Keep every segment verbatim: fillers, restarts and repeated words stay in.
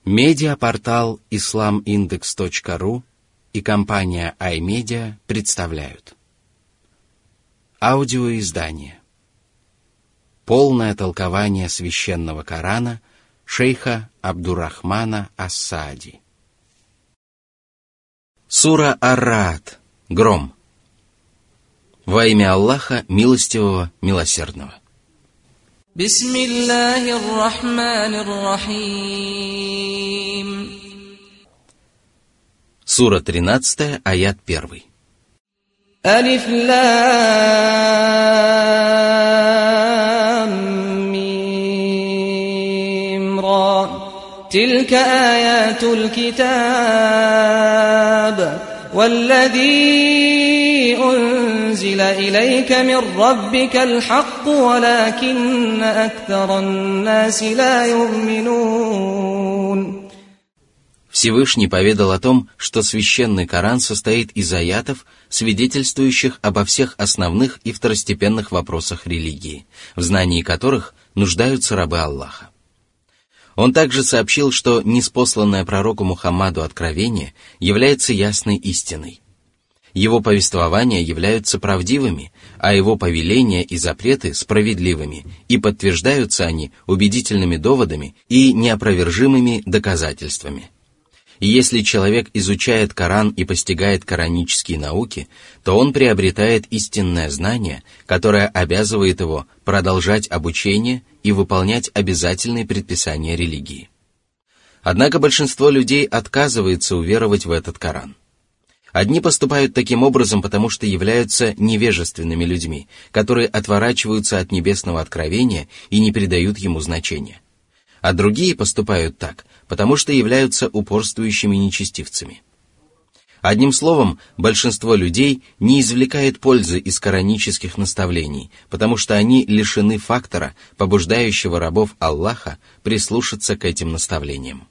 Медиапортал ислам индекс точка ру и компания iMedia представляют аудиоиздание «Полное толкование священного Корана» шейха Абдуррахмана ас-Саади. Сура Ар-Ра'д. Гром. Во имя Аллаха, милостивого, милосердного. Бисмиллахир рахманир рахим. Сура тринадцатая, аят первый. Алиф лам мим ра. Тилька аятул китаб. والذي أنزل إليك من ربك الحق ولكن أكثر الناس لا يؤمنون. Всевышний поведал о том, что священный Коран состоит из аятов, свидетельствующих обо всех основных и второстепенных вопросах религии, в знании которых нуждаются рабы Аллаха. Он также сообщил, что ниспосланное пророку Мухаммаду откровение является ясной истиной. Его повествования являются правдивыми, а его повеления и запреты справедливыми, и подтверждаются они убедительными доводами и неопровержимыми доказательствами. И если человек изучает Коран и постигает коранические науки, то он приобретает истинное знание, которое обязывает его продолжать обучение и выполнять обязательные предписания религии. Однако большинство людей отказывается уверовать в этот Коран. Одни поступают таким образом, потому что являются невежественными людьми, которые отворачиваются от небесного откровения и не придают ему значения. А другие поступают так, потому что являются упорствующими нечестивцами. Одним словом, большинство людей не извлекает пользы из коранических наставлений, потому что они лишены фактора, побуждающего рабов Аллаха прислушаться к этим наставлениям.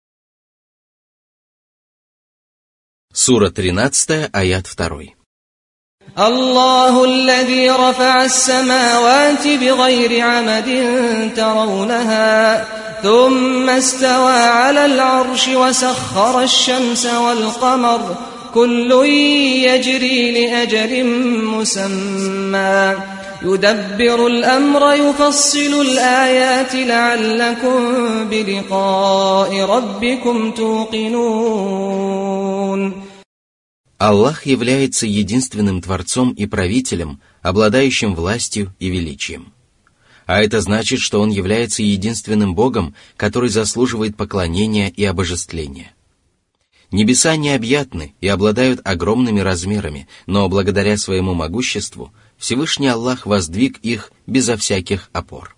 Сура тринадцатая, аят второй. الله الذي رفع السماوات بغير عمد ترونها ثم استوى على العرش وسخر الشمس والقمر كل يجري لأجل مسمى يدبر الأمر يفصل الآيات لعلكم بلقاء ربكم توقنون. Аллах является единственным Творцом и Правителем, обладающим властью и величием. А это значит, что Он является единственным Богом, который заслуживает поклонения и обожествления. Небеса необъятны и обладают огромными размерами, но благодаря своему могуществу Всевышний Аллах воздвиг их безо всяких опор.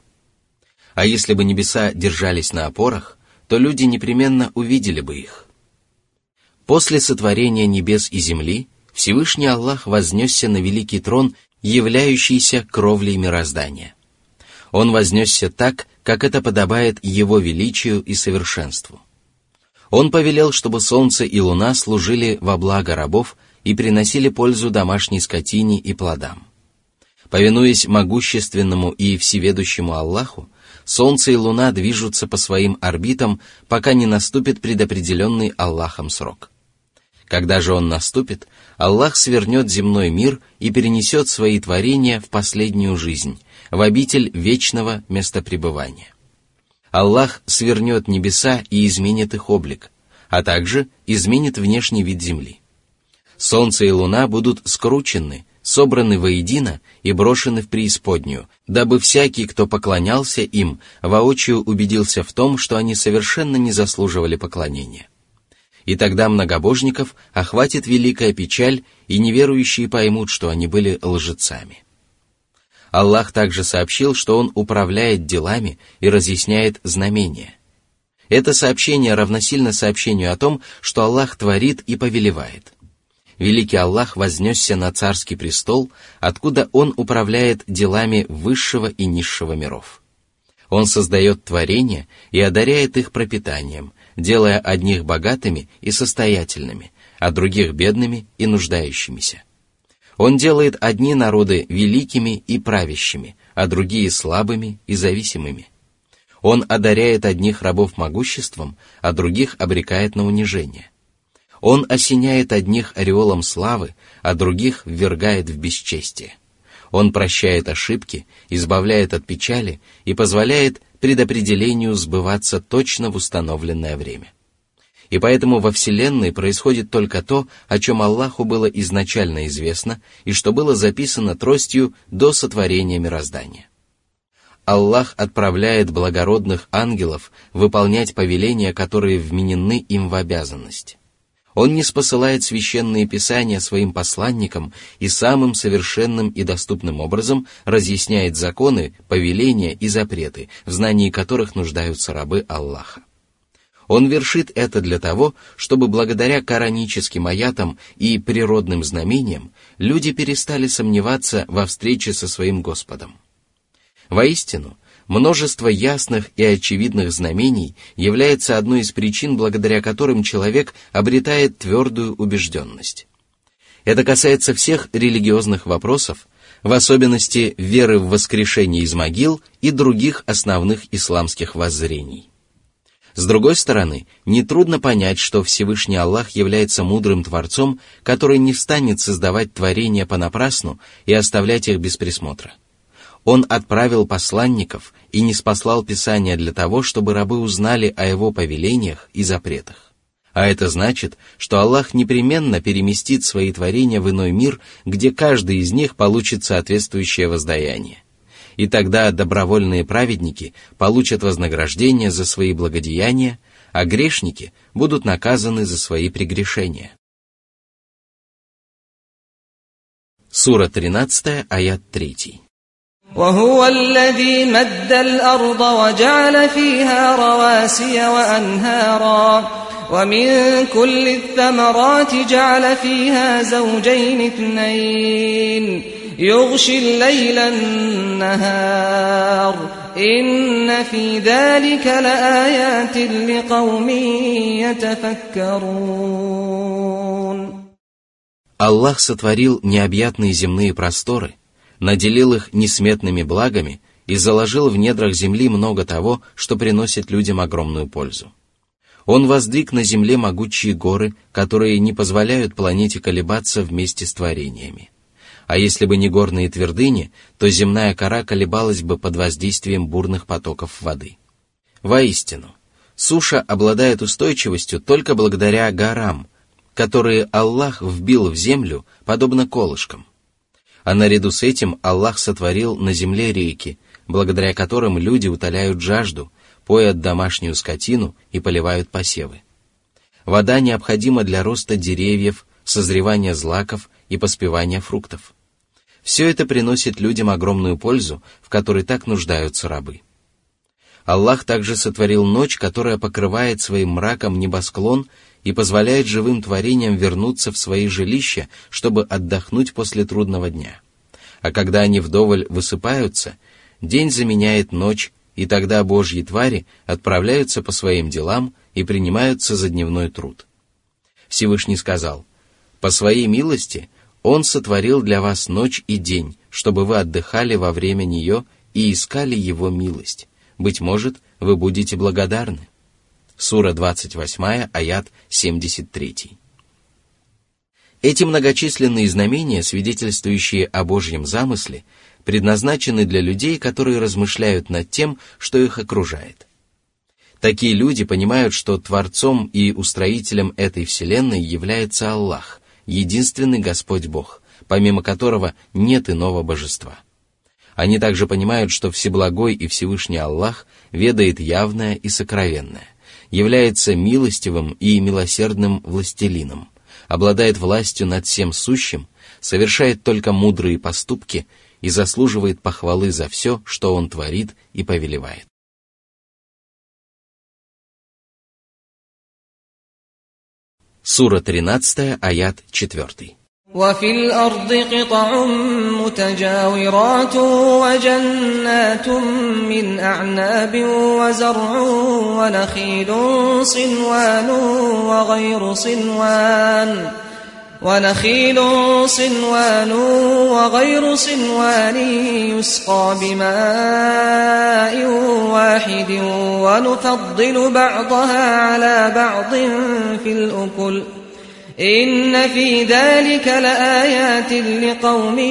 А если бы небеса держались на опорах, то люди непременно увидели бы их. После сотворения небес и земли Всевышний Аллах вознесся на великий трон, являющийся кровлей мироздания. Он вознесся так, как это подобает Его величию и совершенству. Он повелел, чтобы солнце и луна служили во благо рабов и приносили пользу домашней скотине и плодам. Повинуясь могущественному и всеведущему Аллаху, солнце и луна движутся по своим орбитам, пока не наступит предопределенный Аллахом срок. Когда же он наступит, Аллах свернет земной мир и перенесет свои творения в последнюю жизнь, в обитель вечного местопребывания. Аллах свернет небеса и изменит их облик, а также изменит внешний вид земли. Солнце и луна будут скручены, собраны воедино и брошены в преисподнюю, дабы всякий, кто поклонялся им, воочию убедился в том, что они совершенно не заслуживали поклонения. И тогда многобожников охватит великая печаль, и неверующие поймут, что они были лжецами. Аллах также сообщил, что Он управляет делами и разъясняет знамения. Это сообщение равносильно сообщению о том, что Аллах творит и повелевает. Великий Аллах вознесся на царский престол, откуда Он управляет делами высшего и низшего миров. Он создает творения и одаряет их пропитанием, делая одних богатыми и состоятельными, а других бедными и нуждающимися. Он делает одни народы великими и правящими, а другие слабыми и зависимыми. Он одаряет одних рабов могуществом, а других обрекает на унижение. Он осеняет одних ореолом славы, а других ввергает в бесчестие. Он прощает ошибки, избавляет от печали и позволяет предопределению сбываться точно в установленное время. И поэтому во Вселенной происходит только то, о чем Аллаху было изначально известно и что было записано тростью до сотворения мироздания. Аллах отправляет благородных ангелов выполнять повеления, которые вменены им в обязанность. Он ниспосылает священные писания своим посланникам и самым совершенным и доступным образом разъясняет законы, повеления и запреты, в знании которых нуждаются рабы Аллаха. Он вершит это для того, чтобы благодаря кораническим аятам и природным знамениям люди перестали сомневаться во встрече со своим Господом. Воистину, множество ясных и очевидных знамений является одной из причин, благодаря которым человек обретает твердую убежденность. Это касается всех религиозных вопросов, в особенности веры в воскрешение из могил и других основных исламских воззрений. С другой стороны, нетрудно понять, что Всевышний Аллах является мудрым Творцом, который не станет создавать творения понапрасну и оставлять их без присмотра. Он отправил посланников и ниспослал Писания для того, чтобы рабы узнали о его повелениях и запретах. А это значит, что Аллах непременно переместит свои творения в иной мир, где каждый из них получит соответствующее воздаяние. И тогда добровольные праведники получат вознаграждение за свои благодеяния, а грешники будут наказаны за свои прегрешения. Сура тринадцатая, аят три. وهو الذي مد الأرض وجعل فيها رواسي وأنهارا ومن كل الثمرات جعل فيها زوجين اثنين يغشي الليل النهار إن في ذلك لآيات لقوم يتفكرون. Аллах сотворил необъятные земные просторы, наделил их несметными благами и заложил в недрах земли много того, что приносит людям огромную пользу. Он воздвиг на земле могучие горы, которые не позволяют планете колебаться вместе с творениями. А если бы не горные твердыни, то земная кора колебалась бы под воздействием бурных потоков воды. Воистину, суша обладает устойчивостью только благодаря горам, которые Аллах вбил в землю, подобно колышкам. А наряду с этим Аллах сотворил на земле реки, благодаря которым люди утоляют жажду, поят домашнюю скотину и поливают посевы. Вода необходима для роста деревьев, созревания злаков и поспевания фруктов. Все это приносит людям огромную пользу, в которой так нуждаются рабы. Аллах также сотворил ночь, которая покрывает своим мраком небосклон и позволяет живым творениям вернуться в свои жилища, чтобы отдохнуть после трудного дня. А когда они вдоволь высыпаются, день заменяет ночь, и тогда Божьи твари отправляются по своим делам и принимаются за дневной труд. Всевышний сказал: «По своей милости Он сотворил для вас ночь и день, чтобы вы отдыхали во время нее и искали Его милость. Быть может, вы будете благодарны». Сура двадцать восемь, аят семьдесят три. Эти многочисленные знамения, свидетельствующие о Божьем замысле, предназначены для людей, которые размышляют над тем, что их окружает. Такие люди понимают, что Творцом и Устроителем этой Вселенной является Аллах, единственный Господь Бог, помимо которого нет иного божества. Они также понимают, что Всеблагой и Всевышний Аллах ведает явное и сокровенное, является милостивым и милосердным властелином, обладает властью над всем сущим, совершает только мудрые поступки и заслуживает похвалы за все, что Он творит и повелевает. Сура тринадцатая, аят четыре. وفي الأرض قطع متجاورات وجنات من أعناب وزرع ونخيل صنوان وغير صنوان ونخيل صنوان وغير صنوان يسقى بماء واحد ونفضل بعضها على بعض في الأكل إن في ذلك لآيات لقوم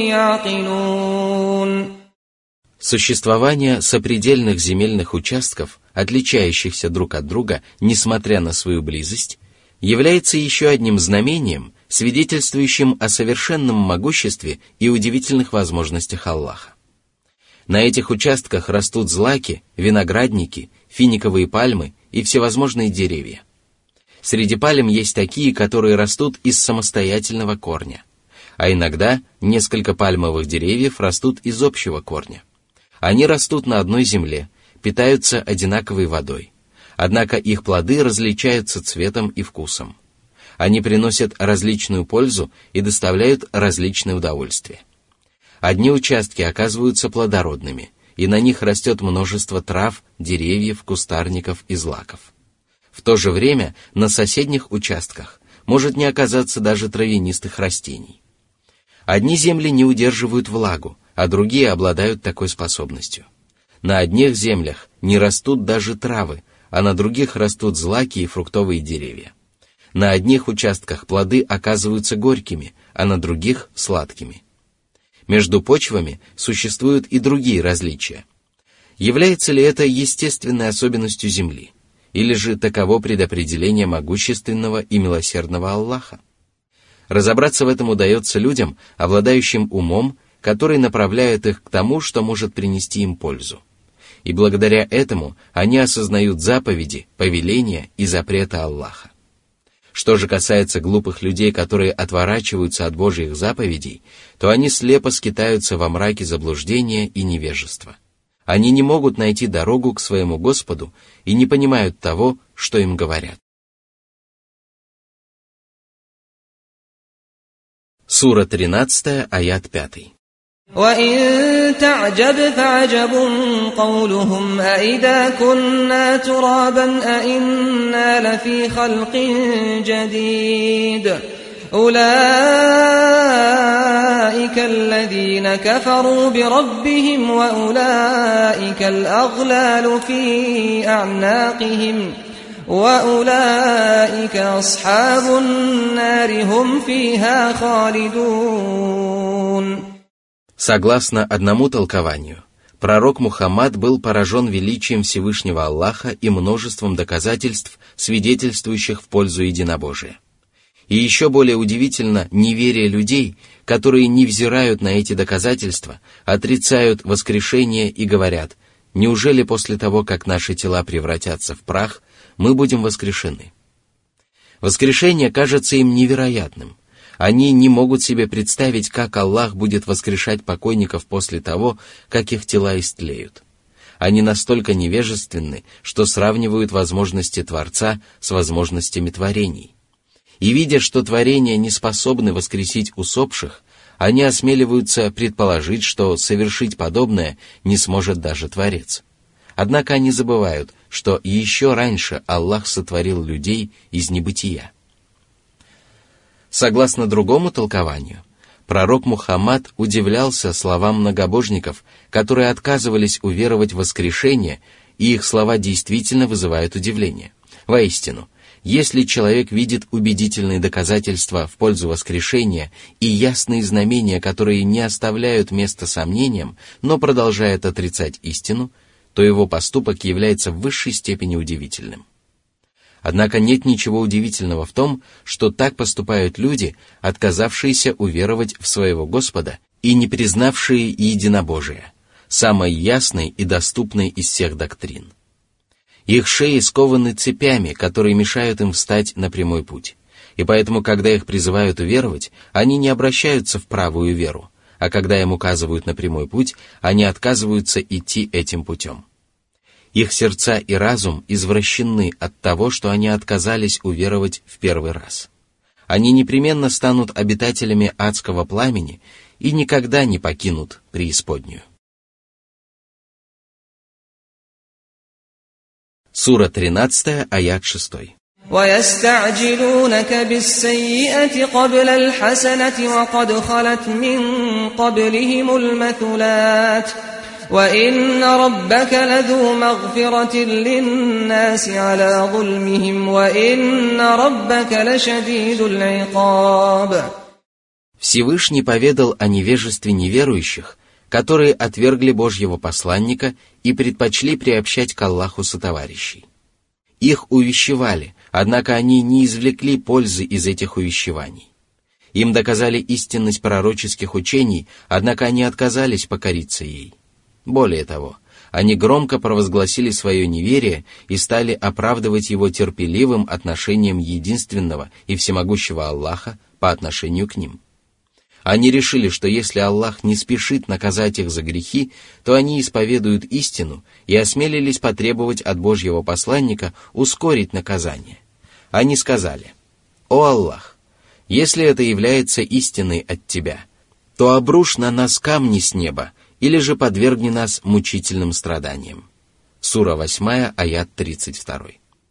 يعقلون. Существование сопредельных земельных участков, отличающихся друг от друга, несмотря на свою близость, является еще одним знамением, свидетельствующим о совершенном могуществе и удивительных возможностях Аллаха. На этих участках растут злаки, виноградники, финиковые пальмы и всевозможные деревья. Среди пальм есть такие, которые растут из самостоятельного корня, а иногда несколько пальмовых деревьев растут из общего корня. Они растут на одной земле, питаются одинаковой водой, однако их плоды различаются цветом и вкусом. Они приносят различную пользу и доставляют различные удовольствия. Одни участки оказываются плодородными, и на них растет множество трав, деревьев, кустарников и злаков. В то же время на соседних участках может не оказаться даже травянистых растений. Одни земли не удерживают влагу, а другие обладают такой способностью. На одних землях не растут даже травы, а на других растут злаки и фруктовые деревья. На одних участках плоды оказываются горькими, а на других – сладкими. Между почвами существуют и другие различия. Является ли это естественной особенностью земли? Или же таково предопределение могущественного и милосердного Аллаха? Разобраться в этом удается людям, обладающим умом, который направляет их к тому, что может принести им пользу. И благодаря этому они осознают заповеди, повеления и запреты Аллаха. Что же касается глупых людей, которые отворачиваются от Божьих заповедей, то они слепо скитаются во мраке заблуждения и невежества. Они не могут найти дорогу к своему Господу и не понимают того, что им говорят. Сура тринадцатая, аят пятый. وَإِن تَعْجَبْ فَعَجَبٌ قَوْلُهُمْ أَإِذَا كُنَّا تُرَابًا أَإِنَّا لَفِي خَلْقٍ جَدِيدٍ أُولَئِكَ الَّذِينَ كَفَرُوا بِرَبِّهِمْ وَأُولَئِكَ الْأَغْلَالُ فِي أَعْنَاقِهِمْ وَأُولَئِكَ أَصْحَابُ النَّارِ هُمْ فِيهَا خَالِدُونَ. Согласно одному толкованию, пророк Мухаммад был поражен величием Всевышнего Аллаха и множеством доказательств, свидетельствующих в пользу единобожия. И еще более удивительно неверие людей, которые не взирают на эти доказательства, отрицают воскрешение и говорят: «Неужели после того, как наши тела превратятся в прах, мы будем воскрешены?» Воскрешение кажется им невероятным. Они не могут себе представить, как Аллах будет воскрешать покойников после того, как их тела истлеют. Они настолько невежественны, что сравнивают возможности Творца с возможностями творений. И видя, что творения не способны воскресить усопших, они осмеливаются предположить, что совершить подобное не сможет даже Творец. Однако они забывают, что еще раньше Аллах сотворил людей из небытия. Согласно другому толкованию, пророк Мухаммад удивлялся словам многобожников, которые отказывались уверовать в воскрешение, и их слова действительно вызывают удивление. Воистину, если человек видит убедительные доказательства в пользу воскрешения и ясные знамения, которые не оставляют места сомнениям, но продолжает отрицать истину, то его поступок является в высшей степени удивительным. Однако нет ничего удивительного в том, что так поступают люди, отказавшиеся уверовать в своего Господа и не признавшие единобожие, самой ясной и доступной из всех доктрин. Их шеи скованы цепями, которые мешают им встать на прямой путь, и поэтому, когда их призывают уверовать, они не обращаются в правую веру, а когда им указывают на прямой путь, они отказываются идти этим путем. Их сердца и разум извращены от того, что они отказались уверовать в первый раз. Они непременно станут обитателями адского пламени и никогда не покинут преисподнюю. Сура тринадцатая, аят шестой. ويستعجلونك بالسيئة قبل الحسنة وقد خلت من قبلهم المثلات وإن ربك لذو مغفرة للناس على ظلمهم وإن ربك لشديد العقاب. Всевышний поведал о невежестве неверующих, которые отвергли Божьего посланника и предпочли приобщать к Аллаху сотоварищей. Их увещевали, однако они не извлекли пользы из этих увещеваний. Им доказали истинность пророческих учений, однако они отказались покориться ей. Более того, они громко провозгласили свое неверие и стали оправдывать его терпеливым отношением единственного и всемогущего Аллаха по отношению к ним. Они решили, что если Аллах не спешит наказать их за грехи, то они исповедуют истину и осмелились потребовать от Божьего посланника ускорить наказание. Они сказали: «О Аллах, если это является истиной от Тебя, то обрушь на нас камни с неба, или же подвергни нас мучительным страданиям». Сура восьмая, аят тридцать два.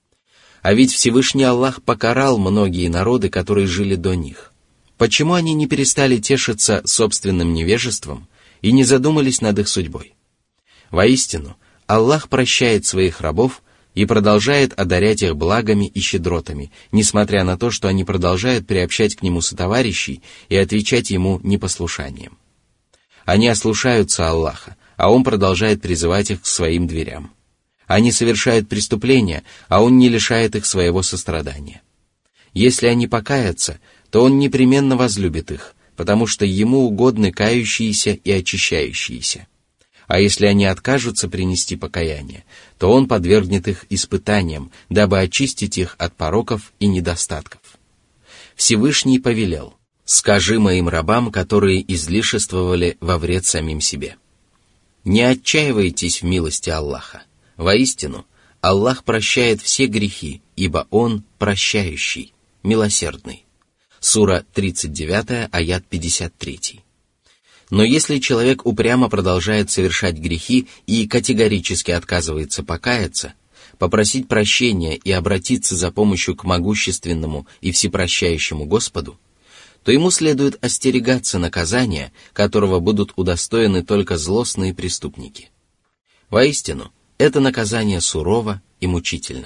А ведь Всевышний Аллах покарал многие народы, которые жили до них. Почему они не перестали тешиться собственным невежеством и не задумались над их судьбой? Воистину, Аллах прощает своих рабов и продолжает одарять их благами и щедротами, несмотря на то, что они продолжают приобщать к Нему сотоварищей и отвечать Ему непослушанием. Они ослушаются Аллаха, а Он продолжает призывать их к своим дверям. Они совершают преступления, а Он не лишает их своего сострадания. Если они покаятся, то Он непременно возлюбит их, потому что Ему угодны кающиеся и очищающиеся. А если они откажутся принести покаяние, то Он подвергнет их испытаниям, дабы очистить их от пороков и недостатков. Всевышний повелел: «Скажи моим рабам, которые излишествовали во вред самим себе: не отчаивайтесь в милости Аллаха. Воистину, Аллах прощает все грехи, ибо Он прощающий, милосердный». Сура тридцать девять, аят пятьдесят три. Но если человек упрямо продолжает совершать грехи и категорически отказывается покаяться, попросить прощения и обратиться за помощью к могущественному и всепрощающему Господу, то ему следует остерегаться наказания, которого будут удостоены только злостные преступники. Воистину, это наказание сурово и мучительно.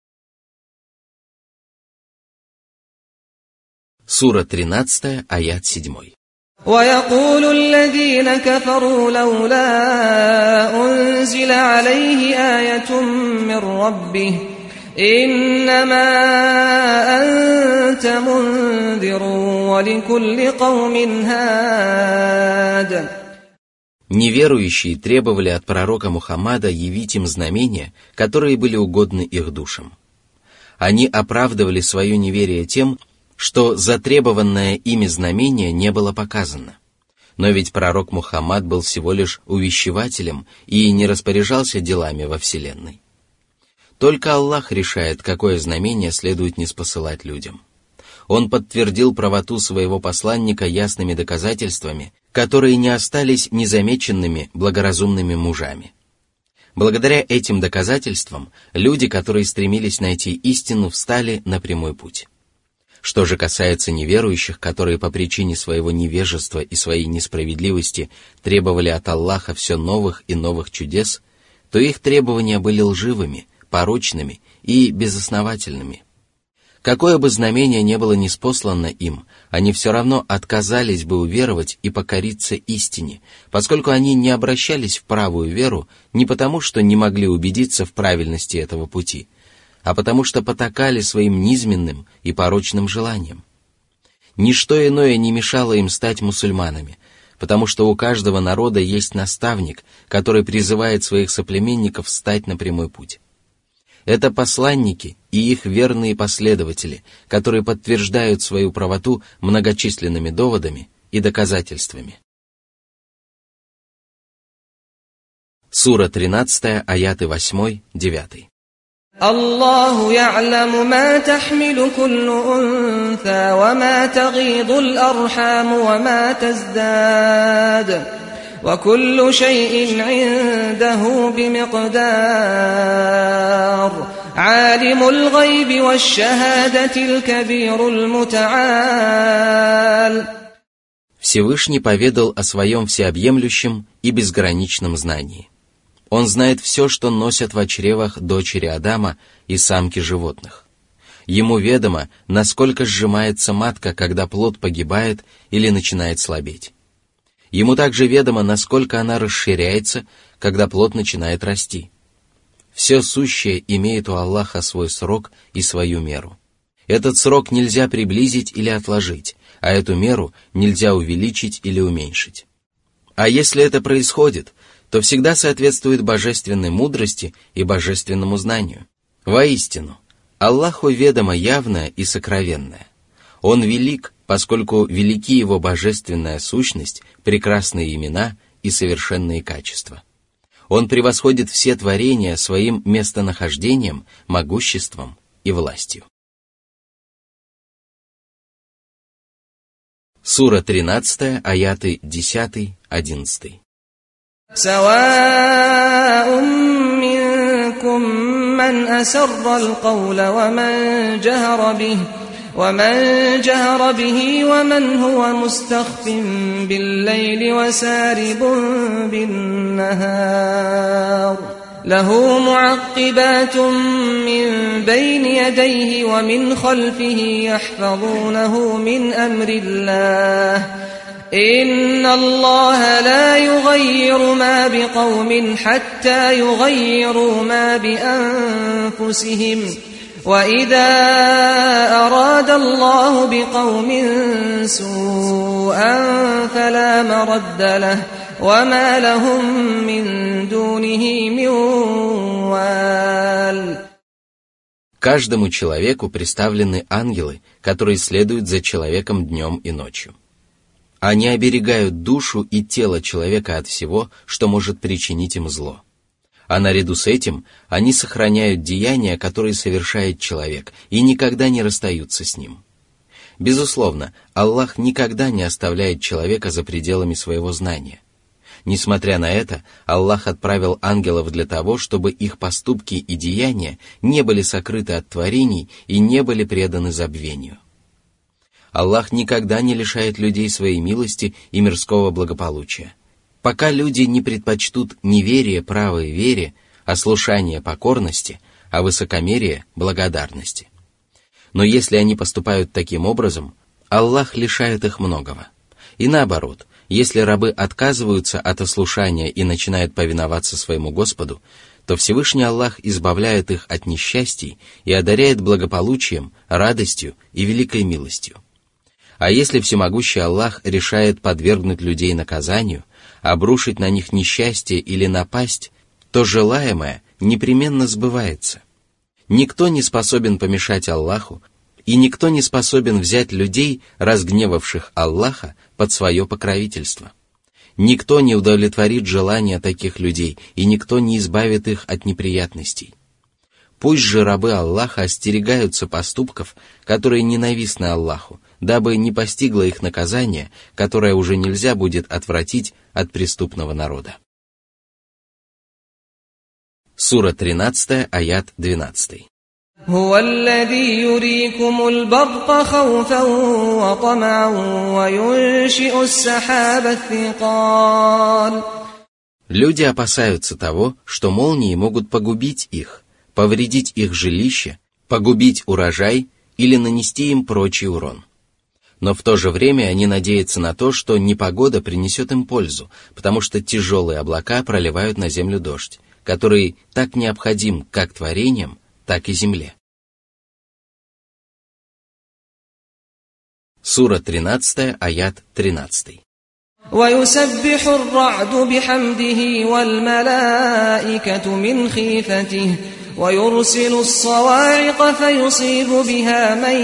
Сура тринадцать, аят семь. وَيَقُولُ الَّذِينَ كَفَرُوا لَوْلَا أُنزِلَ عَلَيْهِ آيَةٌ مِّن رَّبِّهِ إِنَّمَا أَنتَ مُنذِرٌ وَلِكُلِّ قَوْمٍ هَادٍ. Неверующие требовали от пророка Мухаммада явить им знамения, которые были угодны их душам. Они оправдывали свое неверие тем, что затребованное ими знамение не было показано. Но ведь пророк Мухаммад был всего лишь увещевателем и не распоряжался делами во Вселенной. Только Аллах решает, какое знамение следует ниспосылать людям. Он подтвердил правоту своего посланника ясными доказательствами, которые не остались незамеченными благоразумными мужами. Благодаря этим доказательствам люди, которые стремились найти истину, встали на прямой путь. Что же касается неверующих, которые по причине своего невежества и своей несправедливости требовали от Аллаха все новых и новых чудес, то их требования были лживыми, порочными и безосновательными. Какое бы знамение не было ниспослано им, они все равно отказались бы уверовать и покориться истине, поскольку они не обращались в правую веру не потому, что не могли убедиться в правильности этого пути, а потому что потакали своим низменным и порочным желаниям. Ничто иное не мешало им стать мусульманами, потому что у каждого народа есть наставник, который призывает своих соплеменников встать на прямой путь. Это посланники и их верные последователи, которые подтверждают свою правоту многочисленными доводами и доказательствами. Сура тринадцать, аяты восемь, девять. الله يعلم ما تحمل كل أنثى وما تغيض الأرحام وما تزداد وكل شيء عنده بمقدار Алимуль гайби ваш-шахадатиль кабируль мутааль. Всевышний поведал о своем всеобъемлющем и безграничном знании. Он знает все, что носят в чревах дочери Адама и самки животных. Ему ведомо, насколько сжимается матка, когда плод погибает или начинает слабеть. Ему также ведомо, насколько она расширяется, когда плод начинает расти. Все сущее имеет у Аллаха свой срок и свою меру. Этот срок нельзя приблизить или отложить, а эту меру нельзя увеличить или уменьшить. А если это происходит, то всегда соответствует божественной мудрости и божественному знанию. Воистину, Аллаху ведомо явное и сокровенное. Он велик, поскольку велики его божественная сущность, прекрасные имена и совершенные качества. Он превосходит все творения своим местонахождением, могуществом и властью. Сура тринадцатая, аяты десять-одиннадцать. سواء منكم من أسر القول ومن جهر به ومن جهر به ومن هو مستخف بالليل وسارب بالنهار له معقبات من بين يديه ومن خلفه يحفظونه من أمر الله إن الله لا يغير ما بقوم حتى يغيروا ما بأنفسهم وإذا أراد الله بقوم سوءا فلا مرد له وما لهم من دونه من وال. Каждому человеку представлены ангелы, которые следуют за человеком днем и ночью. Они оберегают душу и тело человека от всего, что может причинить им зло. А наряду с этим они сохраняют деяния, которые совершает человек, и никогда не расстаются с ним. Безусловно, Аллах никогда не оставляет человека за пределами своего знания. Несмотря на это, Аллах отправил ангелов для того, чтобы их поступки и деяния не были сокрыты от творений и не были преданы забвению. Аллах никогда не лишает людей своей милости и мирского благополучия, пока люди не предпочтут неверие правой вере, ослушание покорности, а высокомерие благодарности. Но если они поступают таким образом, Аллах лишает их многого. И наоборот, если рабы отказываются от ослушания и начинают повиноваться своему Господу, то Всевышний Аллах избавляет их от несчастий и одаряет благополучием, радостью и великой милостью. А если всемогущий Аллах решает подвергнуть людей наказанию, обрушить на них несчастье или напасть, то желаемое непременно сбывается. Никто не способен помешать Аллаху, и никто не способен взять людей, разгневавших Аллаха, под свое покровительство. Никто не удовлетворит желания таких людей, и никто не избавит их от неприятностей. Пусть же рабы Аллаха остерегаются поступков, которые ненавистны Аллаху, дабы не постигло их наказание, которое уже нельзя будет отвратить от преступного народа. Сура тринадцатая, аят двенадцатый. هو الذي يريكم البرق خوفا وطمعا وينشئ السحاب الثقال. Люди опасаются того, что молнии могут погубить их, повредить их жилище, погубить урожай или нанести им прочий урон. Но в то же время они надеются на то, что непогода принесет им пользу, потому что тяжелые облака проливают на землю дождь, который так необходим как творениям, так и земле. Сура тринадцатая, аят тринадцатый. ويسبح الرعد بحمده والملائكة من خيفته ويرسل الصواعق فيصيب بها من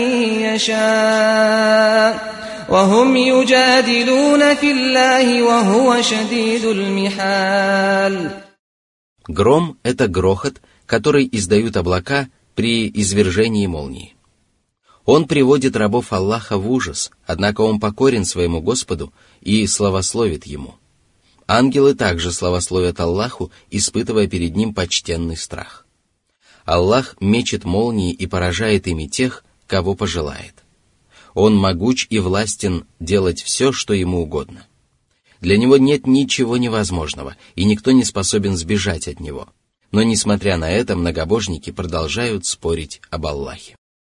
يشاء وهم يجادلون في الله وهو شديد المحال. Гром — это грохот, который издают облака при извержении молнии. Он приводит рабов Аллаха в ужас, однако он покорен своему Господу и славословит Ему. Ангелы также славословят Аллаху, испытывая перед Ним почтенный страх. Аллах мечет молнии и поражает ими тех, кого пожелает. Он могуч и властен делать все, что ему угодно. Для него нет ничего невозможного, и никто не способен сбежать от него. Но, несмотря на это, многобожники продолжают спорить об Аллахе.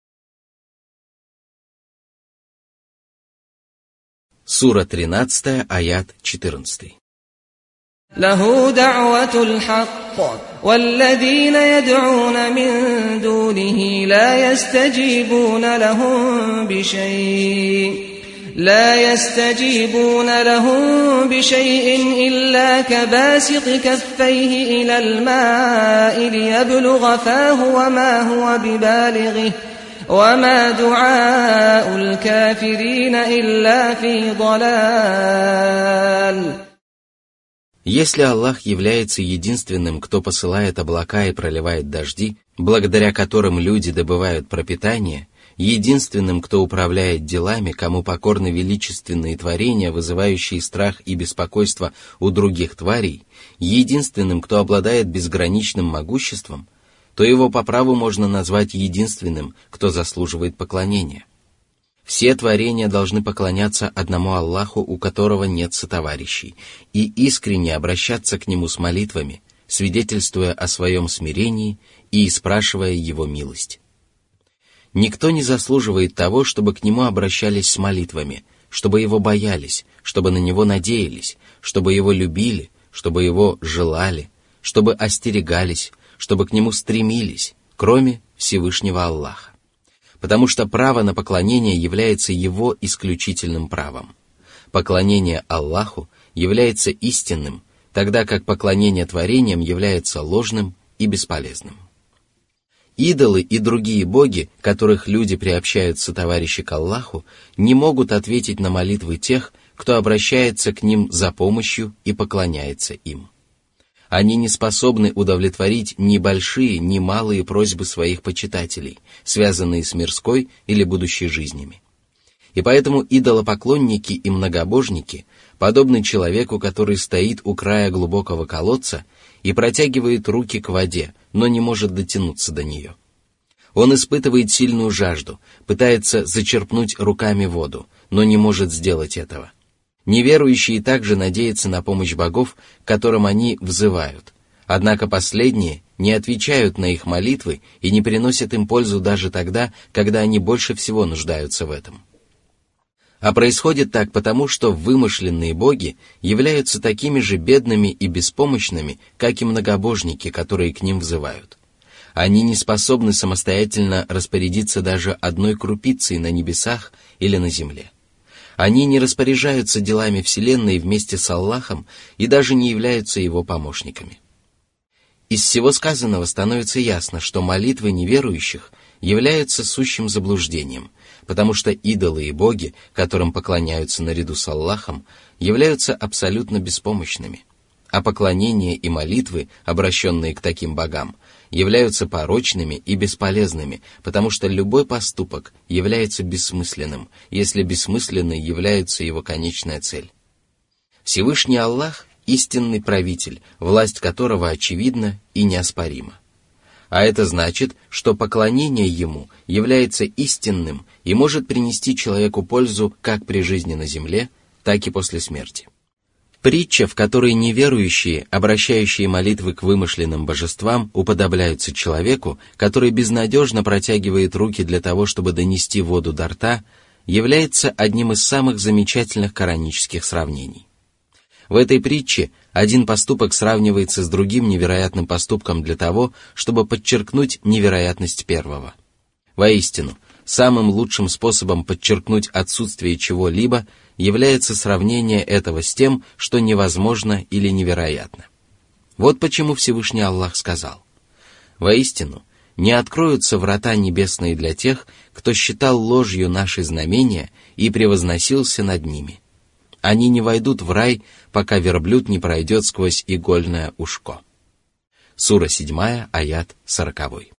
Сура тринадцатая, аят четырнадцатый. لَهُ دَعْوَةُ الْحَقِّ وَالَّذِينَ يَدْعُونَ مِن دُونِهِ لَا يَسْتَجِيبُونَ لَهُم بِشَيْءٍ لا يستجيبون لهم بشيء إلا كباسط كفيه إلى الماء ليبلغ فاه وما هو ببالغه وما دعاء الكافرين إلا في ضلال. Если Аллах является единственным, кто посылает облака и проливает дожди, благодаря которым люди добывают пропитание, единственным, кто управляет делами, кому покорны величественные творения, вызывающие страх и беспокойство у других тварей, единственным, кто обладает безграничным могуществом, то его по праву можно назвать единственным, кто заслуживает поклонения. Все творения должны поклоняться одному Аллаху, у которого нет сотоварищей, и искренне обращаться к Нему с молитвами, свидетельствуя о своем смирении и спрашивая Его милость. Никто не заслуживает того, чтобы к Нему обращались с молитвами, чтобы Его боялись, чтобы на Него надеялись, чтобы Его любили, чтобы Его желали, чтобы остерегались, чтобы к Нему стремились, кроме Всевышнего Аллаха. Потому что право на поклонение является Его исключительным правом. Поклонение Аллаху является истинным, тогда как поклонение творениям является ложным и бесполезным. Идолы и другие боги, которых люди приобщают сотоварищи к Аллаху, не могут ответить на молитвы тех, кто обращается к ним за помощью и поклоняется им. Они не способны удовлетворить ни большие, ни малые просьбы своих почитателей, связанные с мирской или будущей жизнями. И поэтому идолопоклонники и многобожники подобны человеку, который стоит у края глубокого колодца и протягивает руки к воде, но не может дотянуться до нее. Он испытывает сильную жажду, пытается зачерпнуть руками воду, но не может сделать этого. Неверующие также надеются на помощь богов, к которым они взывают, однако последние не отвечают на их молитвы и не приносят им пользу даже тогда, когда они больше всего нуждаются в этом. А происходит так потому, что вымышленные боги являются такими же бедными и беспомощными, как и многобожники, которые к ним взывают. Они не способны самостоятельно распорядиться даже одной крупицей на небесах или на земле. Они не распоряжаются делами Вселенной вместе с Аллахом и даже не являются Его помощниками. Из всего сказанного становится ясно, что молитвы неверующих являются сущим заблуждением, потому что идолы и боги, которым поклоняются наряду с Аллахом, являются абсолютно беспомощными, а поклонение и молитвы, обращенные к таким богам, являются порочными и бесполезными, потому что любой поступок является бессмысленным, если бессмысленной является его конечная цель. Всевышний Аллах – истинный правитель, власть которого очевидна и неоспорима. А это значит, что поклонение Ему является истинным и может принести человеку пользу как при жизни на земле, так и после смерти. Притча, в которой неверующие, обращающие молитвы к вымышленным божествам, уподобляются человеку, который безнадежно протягивает руки для того, чтобы донести воду до рта, является одним из самых замечательных коранических сравнений. В этой притче один поступок сравнивается с другим невероятным поступком для того, чтобы подчеркнуть невероятность первого. Воистину, самым лучшим способом подчеркнуть отсутствие чего-либо является сравнение этого с тем, что невозможно или невероятно. Вот почему Всевышний Аллах сказал: «Воистину, не откроются врата небесные для тех, кто считал ложью наши знамения и превозносился над ними. Они не войдут в рай, пока верблюд не пройдет сквозь игольное ушко». Сура седьмая, аят сороковой.